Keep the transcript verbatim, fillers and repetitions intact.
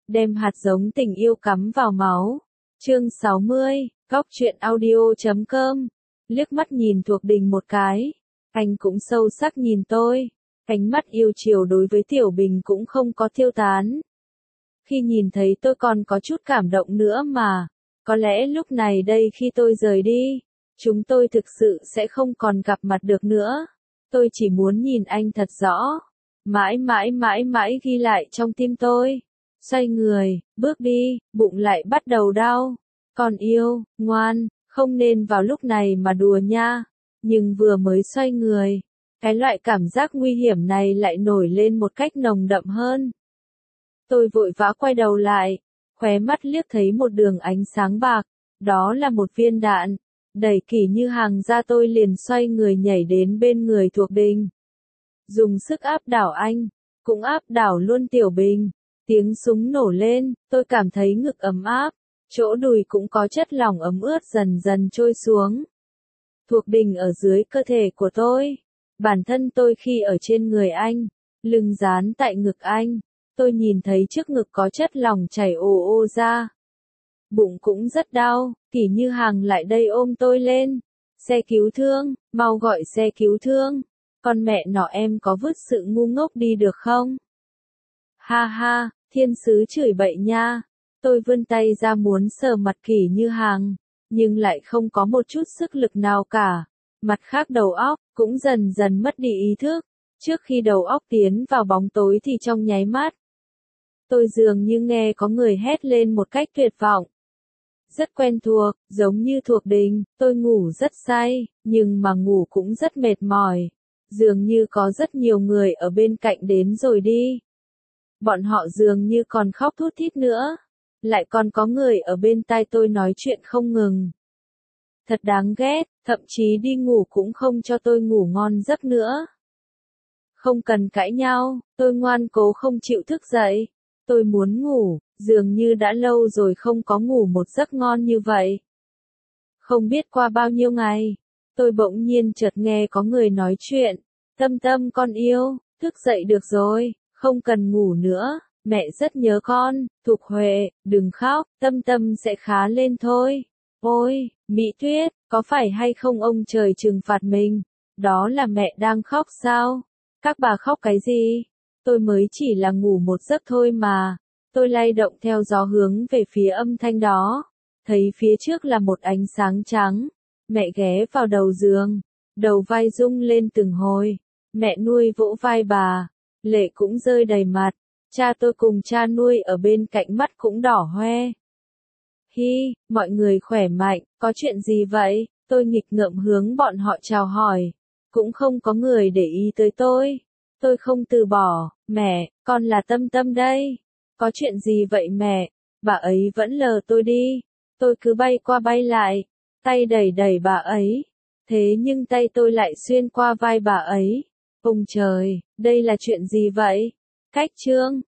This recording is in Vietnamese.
đem hạt giống tình yêu cắm vào máu. Chương sáu mươi, Góc truyện audio chấm com. Liếc mắt nhìn Thuộc Đình một cái, anh cũng sâu sắc nhìn tôi, ánh mắt yêu chiều đối với Tiểu Bình cũng không có tiêu tán. Khi nhìn thấy tôi còn có chút cảm động nữa mà, có lẽ lúc này đây khi tôi rời đi, chúng tôi thực sự sẽ không còn gặp mặt được nữa. Tôi chỉ muốn nhìn anh thật rõ, mãi mãi mãi mãi ghi lại trong tim tôi. Xoay người, bước đi, bụng lại bắt đầu đau. Con yêu, ngoan, không nên vào lúc này mà đùa nha. Nhưng vừa mới xoay người, cái loại cảm giác nguy hiểm này lại nổi lên một cách nồng đậm hơn. Tôi vội vã quay đầu lại, khóe mắt liếc thấy một đường ánh sáng bạc, đó là một viên đạn. Đẩy Kỷ Như Hằng ra tôi liền xoay người nhảy đến bên người Thuộc Đình. Dùng sức áp đảo anh, cũng áp đảo luôn Tiểu Bình. Tiếng súng nổ lên, tôi cảm thấy ngực ấm áp, chỗ đùi cũng có chất lỏng ấm ướt dần dần trôi xuống. Thuộc Đình ở dưới cơ thể của tôi, bản thân tôi khi ở trên người anh, lưng dán tại ngực anh, tôi nhìn thấy trước ngực có chất lỏng chảy ồ ồ ra. Bụng cũng rất đau, Kỷ Như Hằng lại đây ôm tôi lên. Xe cứu thương, mau gọi xe cứu thương. Con mẹ nó em có vứt sự ngu ngốc đi được không? Ha ha, thiên sứ chửi bậy nha. Tôi vươn tay ra muốn sờ mặt Kỷ Như Hằng, nhưng lại không có một chút sức lực nào cả. Mặt khác đầu óc cũng dần dần mất đi ý thức. Trước khi đầu óc tiến vào bóng tối thì trong nháy mắt, tôi dường như nghe có người hét lên một cách tuyệt vọng. Rất quen thuộc, giống như Thuộc Đình, tôi ngủ rất say, nhưng mà ngủ cũng rất mệt mỏi. Dường như có rất nhiều người ở bên cạnh đến rồi đi. Bọn họ dường như còn khóc thút thít nữa. Lại còn có người ở bên tai tôi nói chuyện không ngừng. Thật đáng ghét, thậm chí đi ngủ cũng không cho tôi ngủ ngon giấc nữa. Không cần cãi nhau, tôi ngoan cố không chịu thức dậy. Tôi muốn ngủ, dường như đã lâu rồi không có ngủ một giấc ngon như vậy. Không biết qua bao nhiêu ngày, tôi bỗng nhiên chợt nghe có người nói chuyện. Tâm Tâm con yêu, thức dậy được rồi, không cần ngủ nữa, mẹ rất nhớ con. Thục Huệ, đừng khóc, Tâm Tâm sẽ khá lên thôi. Ôi, Mỹ Tuyết, có phải hay không ông trời trừng phạt mình? Đó là mẹ đang khóc sao? Các bà khóc cái gì? Tôi mới chỉ là ngủ một giấc thôi mà. Tôi lay động theo gió hướng về phía âm thanh đó. Thấy phía trước là một ánh sáng trắng. Mẹ ghé vào đầu giường. Đầu vai rung lên từng hồi. Mẹ nuôi vỗ vai bà. Lệ cũng rơi đầy mặt. Cha tôi cùng cha nuôi ở bên cạnh mắt cũng đỏ hoe. Hi, mọi người khỏe mạnh, có chuyện gì vậy? Tôi nghịch ngợm hướng bọn họ chào hỏi. Cũng không có người để ý tới tôi. Tôi không từ bỏ. Mẹ, con là Tâm Tâm đây. Có chuyện gì vậy mẹ? Bà ấy vẫn lờ tôi đi. Tôi cứ bay qua bay lại, tay đẩy đẩy bà ấy. Thế nhưng tay tôi lại xuyên qua vai bà ấy. Ông trời, đây là chuyện gì vậy? Cách trương,